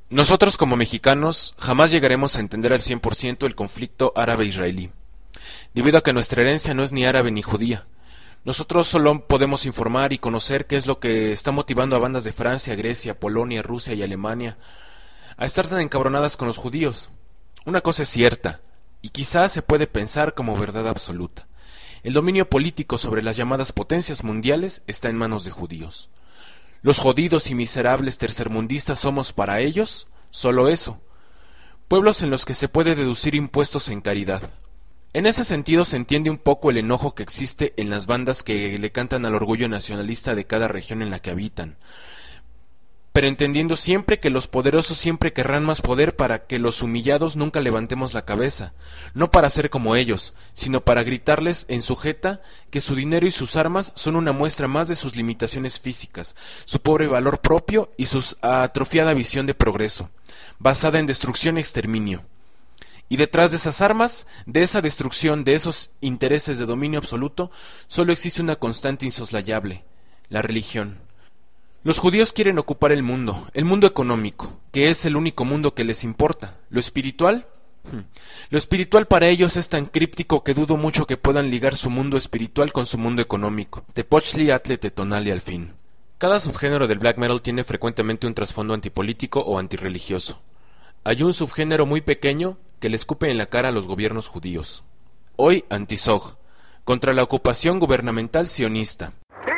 Nosotros como mexicanos jamás llegaremos a entender al 100% el conflicto árabe-israelí, debido a que nuestra herencia no es ni árabe ni judía. Nosotros solo podemos informar y conocer qué es lo que está motivando a bandas de Francia, Grecia, Polonia, Rusia y Alemania a estar tan encabronadas con los judíos. Una cosa es cierta, y quizás se puede pensar como verdad absoluta. El dominio político sobre las llamadas potencias mundiales está en manos de judíos. Los jodidos y miserables tercermundistas somos para ellos solo eso, pueblos en los que se puede deducir impuestos en caridad. En ese sentido se entiende un poco el enojo que existe en las bandas que le cantan al orgullo nacionalista de cada región en la que habitan, pero entendiendo siempre que los poderosos siempre querrán más poder para que los humillados nunca levantemos la cabeza, no para ser como ellos, sino para gritarles en su jeta que su dinero y sus armas son una muestra más de sus limitaciones físicas, su pobre valor propio y su atrofiada visión de progreso, basada en destrucción y exterminio. Y detrás de esas armas, de esa destrucción, de esos intereses de dominio absoluto, solo existe una constante insoslayable: la religión. Los judíos quieren ocupar el mundo económico, que es el único mundo que les importa. ¿Lo espiritual? Lo espiritual para ellos es tan críptico que dudo mucho que puedan ligar su mundo espiritual con su mundo económico. Tepochli atle tetonali al fin. Cada subgénero del black metal tiene frecuentemente un trasfondo antipolítico o antirreligioso. Hay un subgénero muy pequeño que le escupe en la cara a los gobiernos judíos. Hoy Antisog, contra la ocupación gubernamental sionista.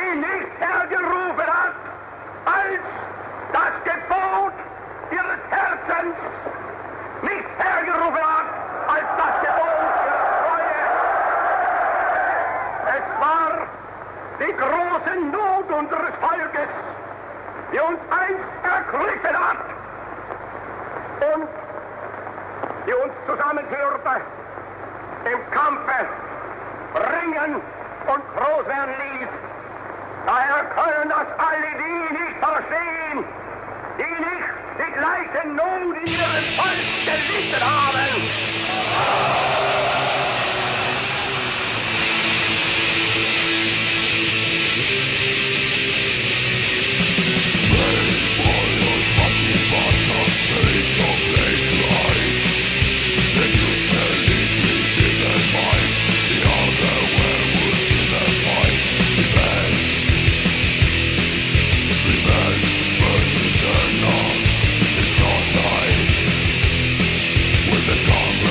Die große Not unseres Volkes, die uns einst ergriffen hat und die uns zusammenführte, im Kampfe ringen und groß werden ließ. Daher können das alle die nicht verstehen, die nicht die gleiche Not in ihrem Volk gelitten haben. With the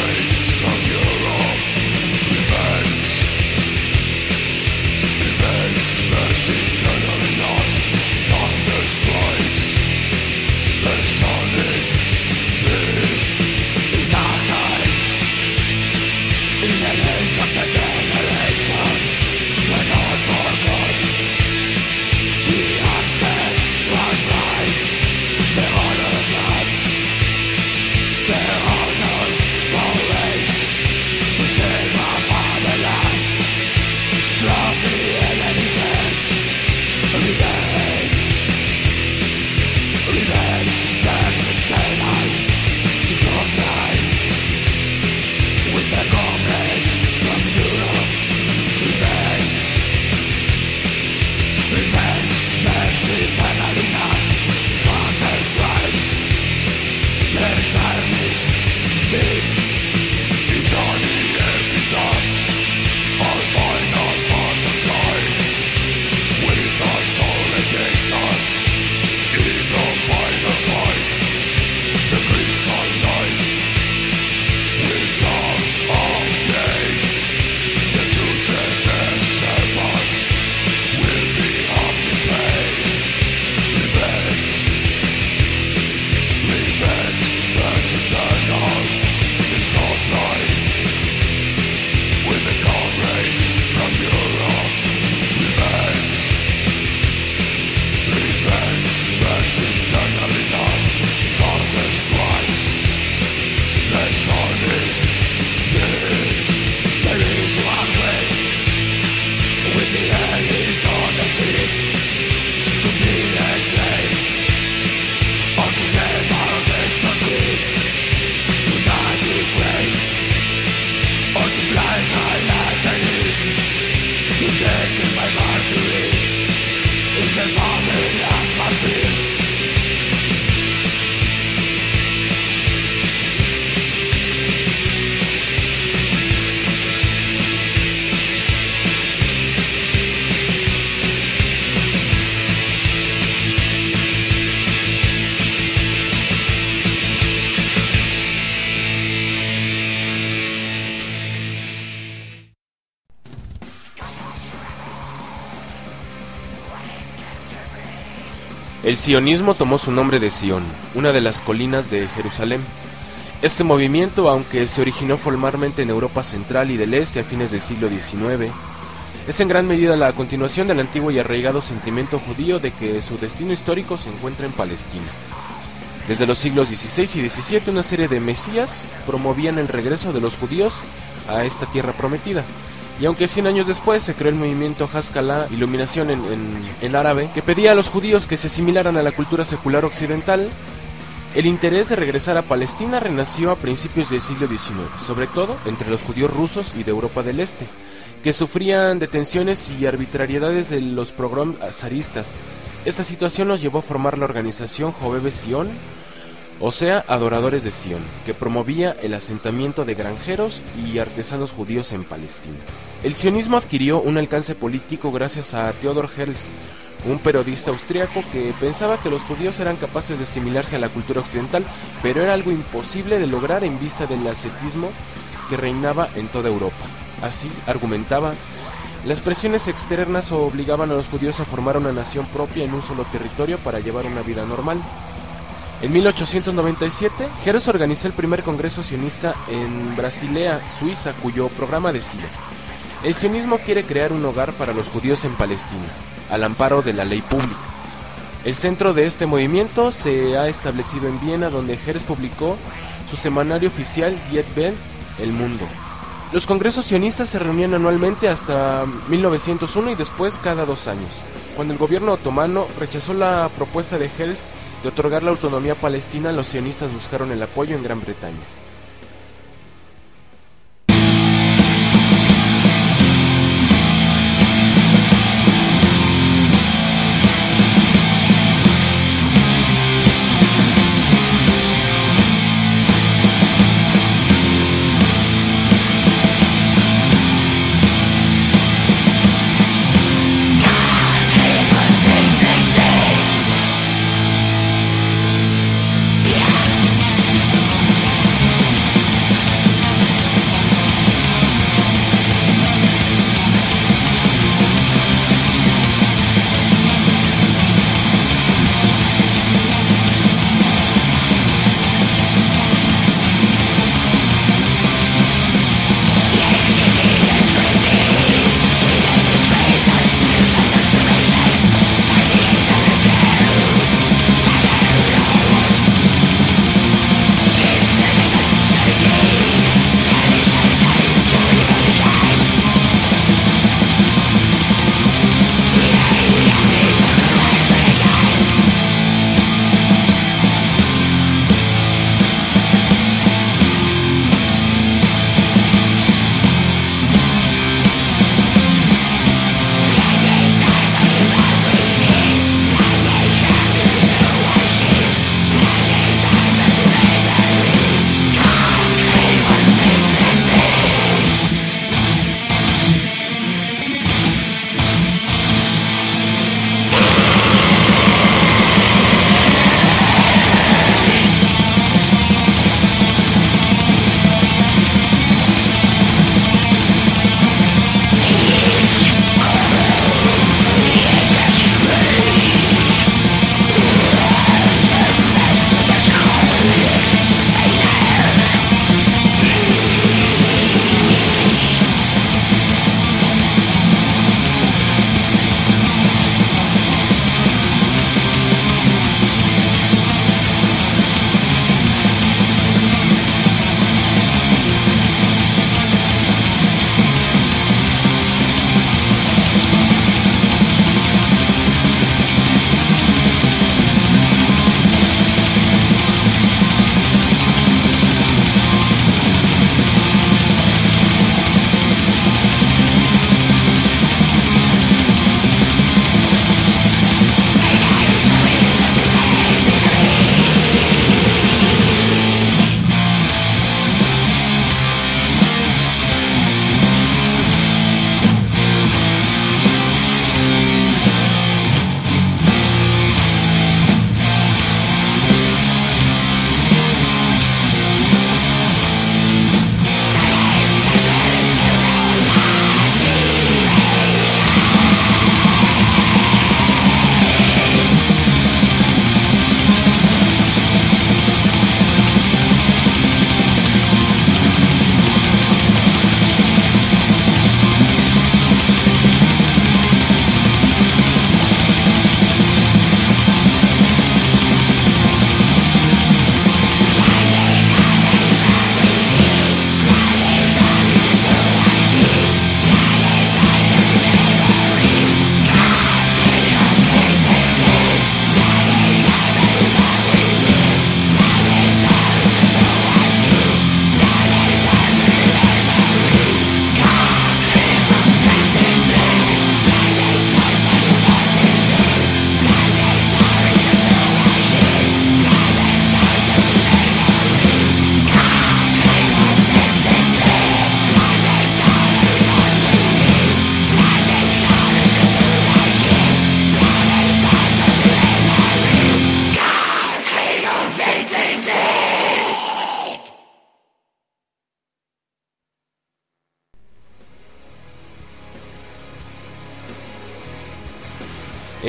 El sionismo tomó su nombre de Sion, una de las colinas de Jerusalén. Este movimiento, aunque se originó formalmente en Europa Central y del Este a fines del siglo XIX, es en gran medida la continuación del antiguo y arraigado sentimiento judío de que su destino histórico se encuentra en Palestina. Desde los siglos XVI y XVII, una serie de mesías promovían el regreso de los judíos a esta tierra prometida. Y aunque 100 años después se creó el movimiento Haskalah, iluminación en árabe, que pedía a los judíos que se asimilaran a la cultura secular occidental, el interés de regresar a Palestina renació a principios del siglo XIX, sobre todo entre los judíos rusos y de Europa del Este, que sufrían detenciones y arbitrariedades de los pogroms zaristas. Esta situación los llevó a formar la organización Joveve Sion, o sea, Adoradores de Sion, que promovía el asentamiento de granjeros y artesanos judíos en Palestina. El sionismo adquirió un alcance político gracias a Theodor Herzl, un periodista austriaco que pensaba que los judíos eran capaces de asimilarse a la cultura occidental, pero era algo imposible de lograr en vista del ascetismo que reinaba en toda Europa. Así, argumentaba, las presiones externas obligaban a los judíos a formar una nación propia en un solo territorio para llevar una vida normal. En 1897, Herzl organizó el primer congreso sionista en Basilea, Suiza, cuyo programa decía: el sionismo quiere crear un hogar para los judíos en Palestina, al amparo de la ley pública. El centro de este movimiento se ha establecido en Viena, donde Herzl publicó su semanario oficial Die Welt, El Mundo. Los congresos sionistas se reunían anualmente hasta 1901 y después cada 2 años. Cuando el gobierno otomano rechazó la propuesta de Herzl de otorgar la autonomía palestina, los sionistas buscaron el apoyo en Gran Bretaña.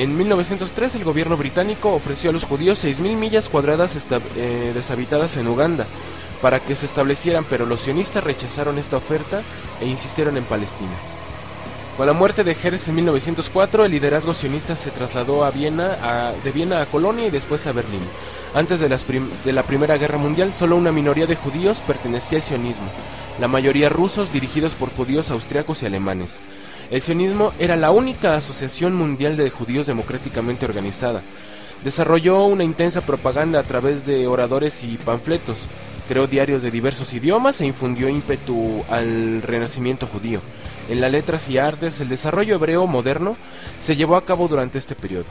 En 1903 el gobierno británico ofreció a los judíos 6.000 millas cuadradas deshabitadas en Uganda para que se establecieran, pero los sionistas rechazaron esta oferta e insistieron en Palestina. Con la muerte de Herzl en 1904, el liderazgo sionista se trasladó de Viena a Colonia y después a Berlín. Antes de la Primera Guerra Mundial, solo una minoría de judíos pertenecía al sionismo, la mayoría rusos dirigidos por judíos austriacos y alemanes. El sionismo era la única asociación mundial de judíos democráticamente organizada. Desarrolló una intensa propaganda a través de oradores y panfletos, creó diarios de diversos idiomas e infundió ímpetu al renacimiento judío. En las letras y artes, el desarrollo hebreo moderno se llevó a cabo durante este periodo.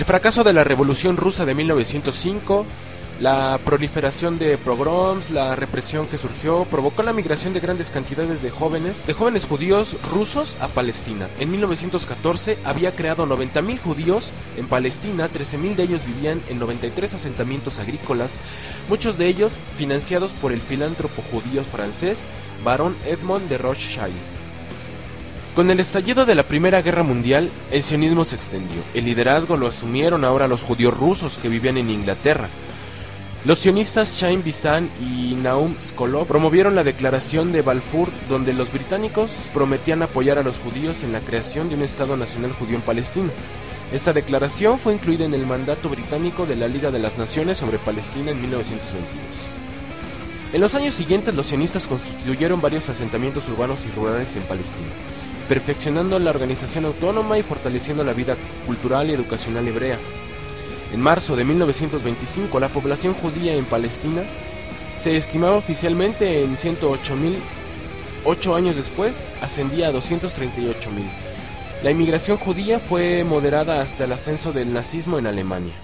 El fracaso de la Revolución Rusa de 1905, la proliferación de pogroms, la represión que surgió, provocó la migración de grandes cantidades de jóvenes judíos rusos a Palestina. En 1914 había creado 90.000 judíos en Palestina, 13.000 de ellos vivían en 93 asentamientos agrícolas, muchos de ellos financiados por el filántropo judío francés Barón Edmond de Rothschild. Con el estallido de la Primera Guerra Mundial, el sionismo se extendió. El liderazgo lo asumieron ahora los judíos rusos que vivían en Inglaterra. Los sionistas Chaim Bizan y Nahum Skolov promovieron la Declaración de Balfour, donde los británicos prometían apoyar a los judíos en la creación de un Estado Nacional Judío en Palestina. Esta declaración fue incluida en el mandato británico de la Liga de las Naciones sobre Palestina en 1922. En los años siguientes, los sionistas constituyeron varios asentamientos urbanos y rurales en Palestina, perfeccionando la organización autónoma y fortaleciendo la vida cultural y educacional hebrea. En marzo de 1925, la población judía en Palestina se estimaba oficialmente en 108.000. 8 años después, ascendía a 238.000. La inmigración judía fue moderada hasta el ascenso del nazismo en Alemania.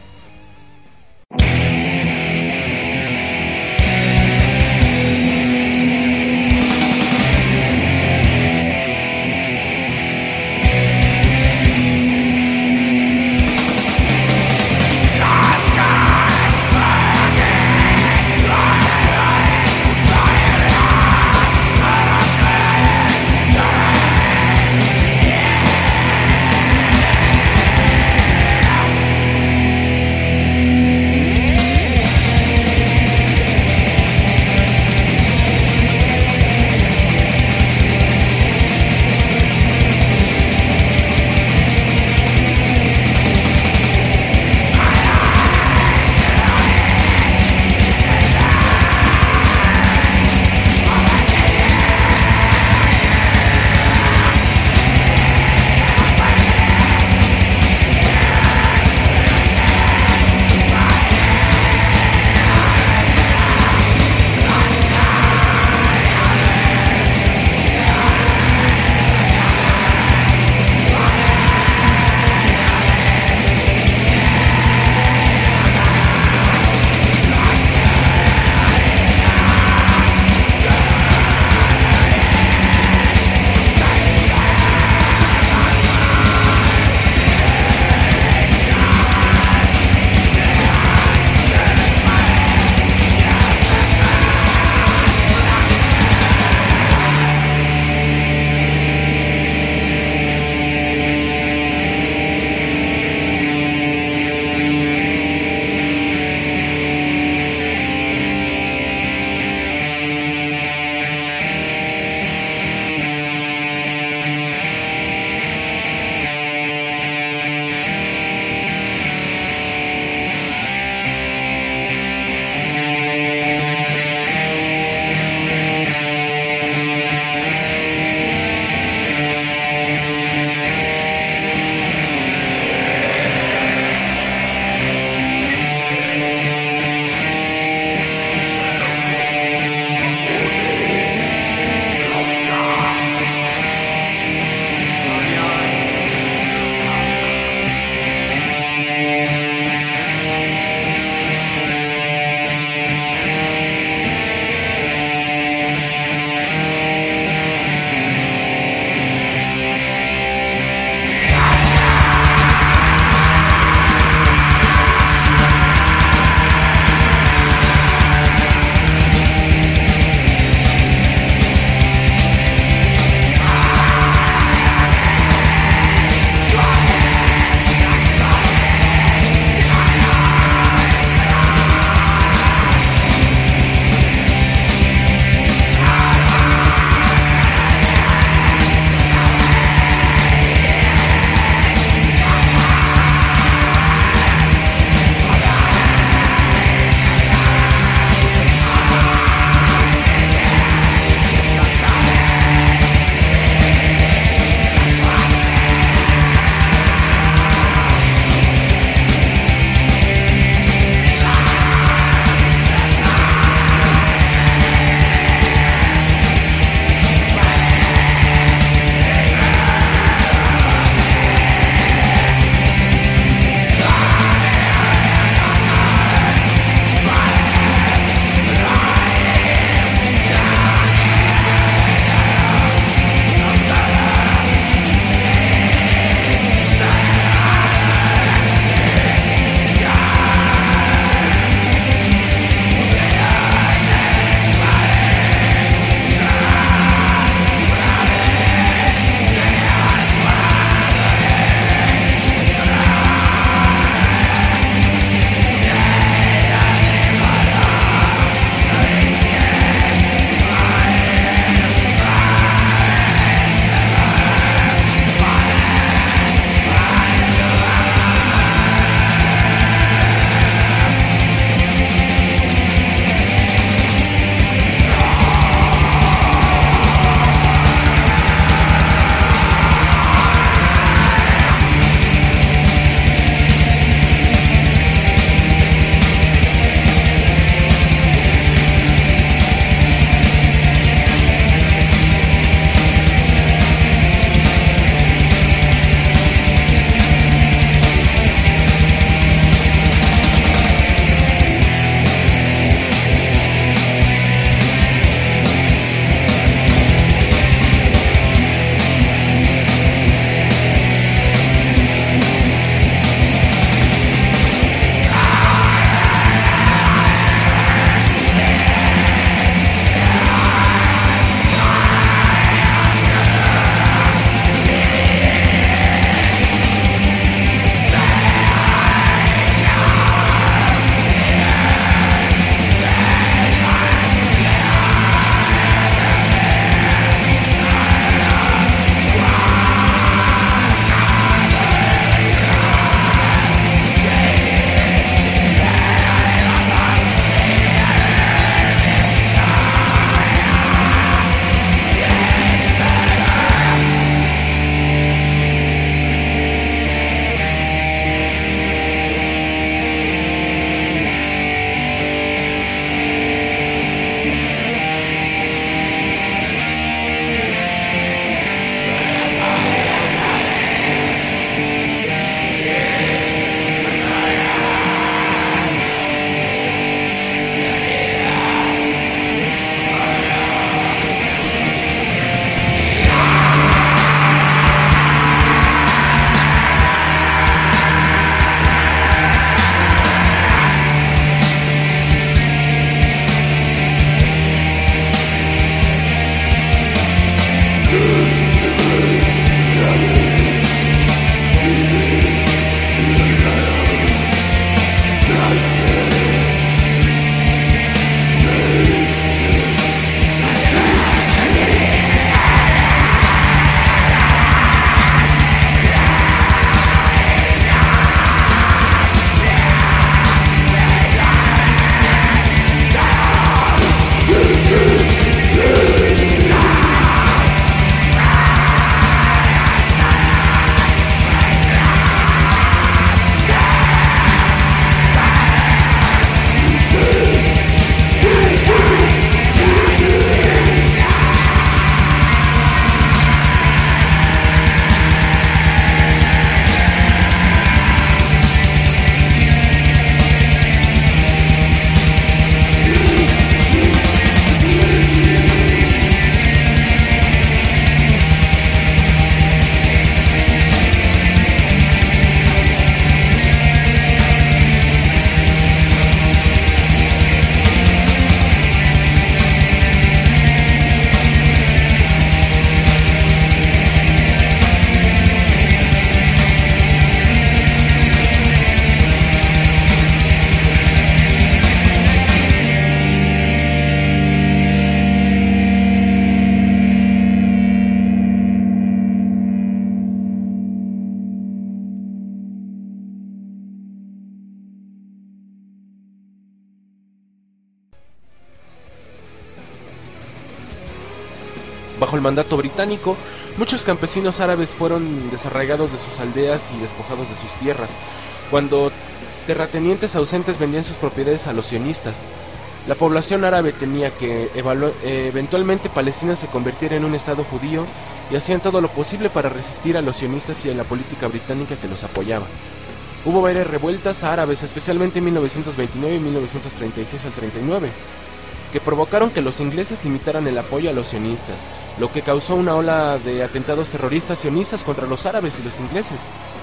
Bajo el mandato británico, muchos campesinos árabes fueron desarraigados de sus aldeas y despojados de sus tierras, cuando terratenientes ausentes vendían sus propiedades a los sionistas. La población árabe temía que eventualmente Palestina se convirtiera en un estado judío y hacían todo lo posible para resistir a los sionistas y a la política británica que los apoyaba. Hubo varias revueltas árabes, especialmente en 1929 y 1936 al 39, que provocaron que los ingleses limitaran el apoyo a los sionistas, lo que causó una ola de atentados terroristas sionistas contra los árabes y los ingleses.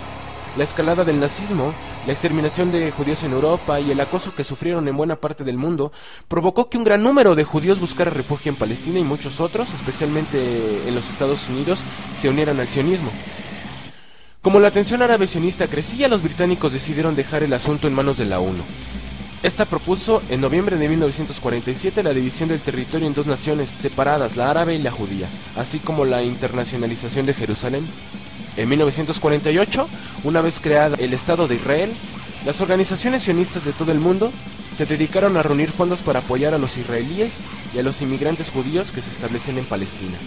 La escalada del nazismo, la exterminación de judíos en Europa y el acoso que sufrieron en buena parte del mundo provocó que un gran número de judíos buscara refugio en Palestina y muchos otros, especialmente en los Estados Unidos, se unieran al sionismo. Como la tensión árabe sionista crecía, los británicos decidieron dejar el asunto en manos de la ONU. Esta propuso en noviembre de 1947 la división del territorio en dos naciones separadas, la árabe y la judía, así como la internacionalización de Jerusalén. En 1948, una vez creada el Estado de Israel, las organizaciones sionistas de todo el mundo se dedicaron a reunir fondos para apoyar a los israelíes y a los inmigrantes judíos que se establecían en Palestina.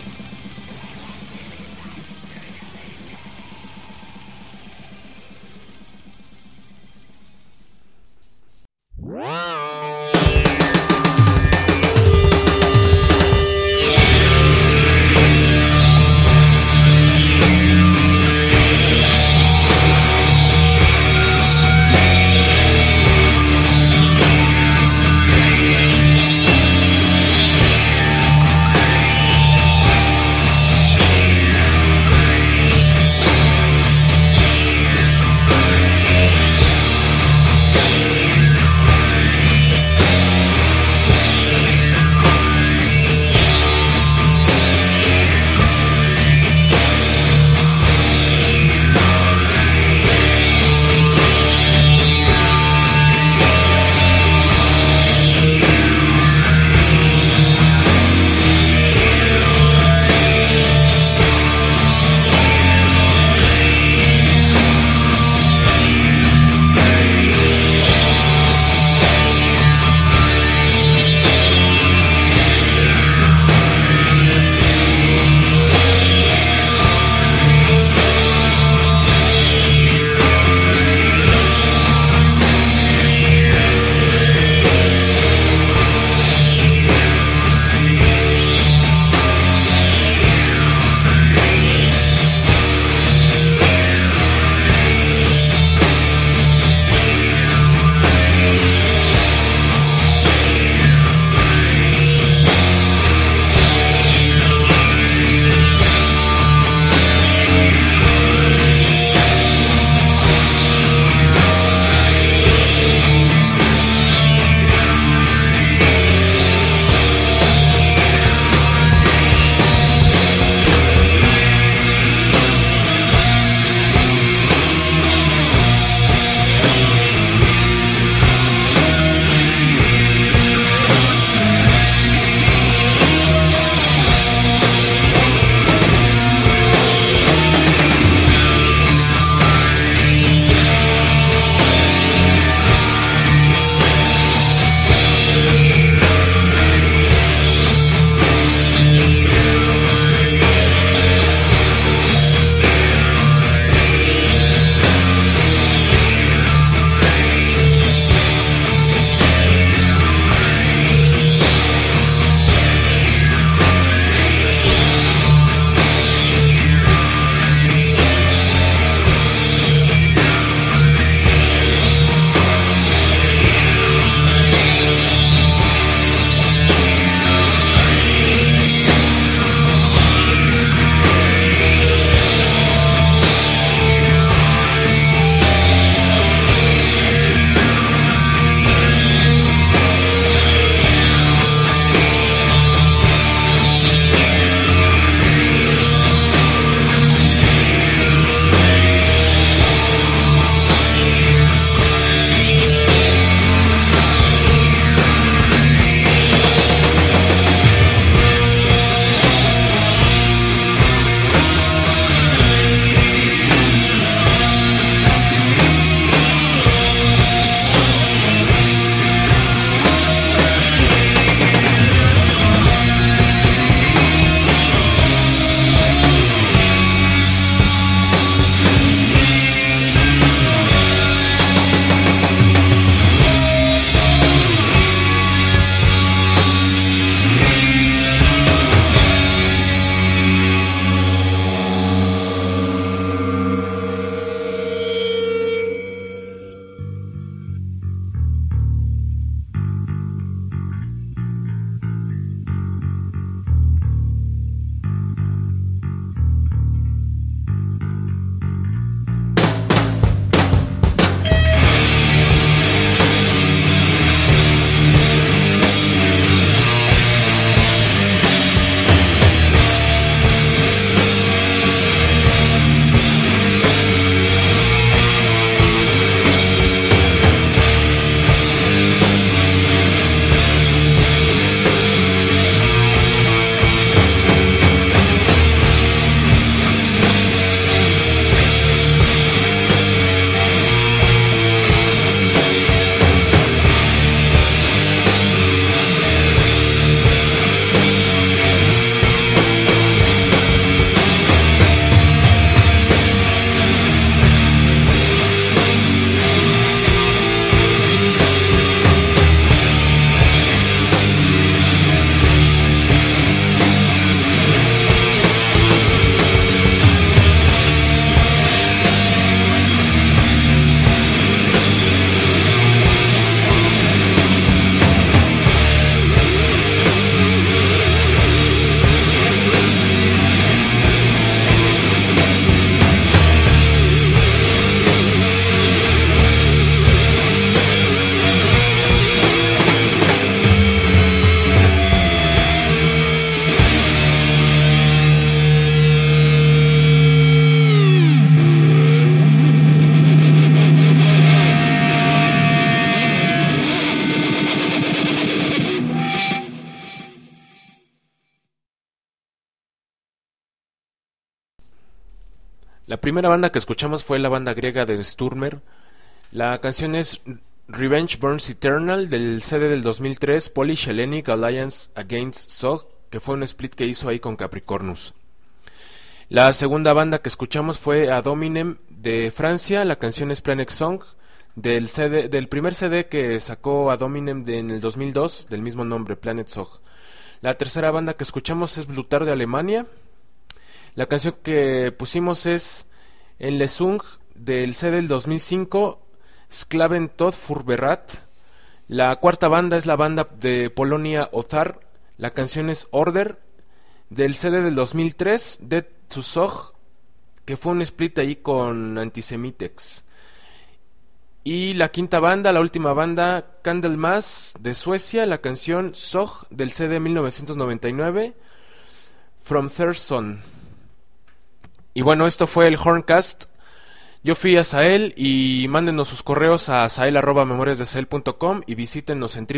La primera banda que escuchamos fue la banda griega de Sturmer. La canción es Revenge Burns Eternal del CD del 2003, Polish Hellenic Alliance Against Zog, que fue un split que hizo ahí con Capricornus. La segunda banda que escuchamos fue Ad Hominem de Francia. La canción es Planet Song del primer CD que sacó Ad Hominem en el 2002, del mismo nombre, Planet Zog. La tercera banda que escuchamos es Blutar de Alemania. La canción que pusimos es En Lesung del CD del 2005, Sklaven Tod Furberat. La cuarta banda es la banda de Polonia Otar. La canción es Order del CD del 2003, Dead to Zog, que fue un split ahí con Antisemitex. Y la quinta banda, la última banda, Candlemas de Suecia, la canción Zog del CD 1999, From Thurston. Y bueno, esto fue el Horncast. Yo fui Asael y mándenos sus correos a asael@memoriasdeasael.com y visítenos en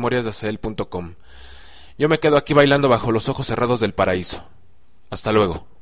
www.memoriasdeasael.com. Yo me quedo aquí bailando bajo los ojos cerrados del paraíso. Hasta luego.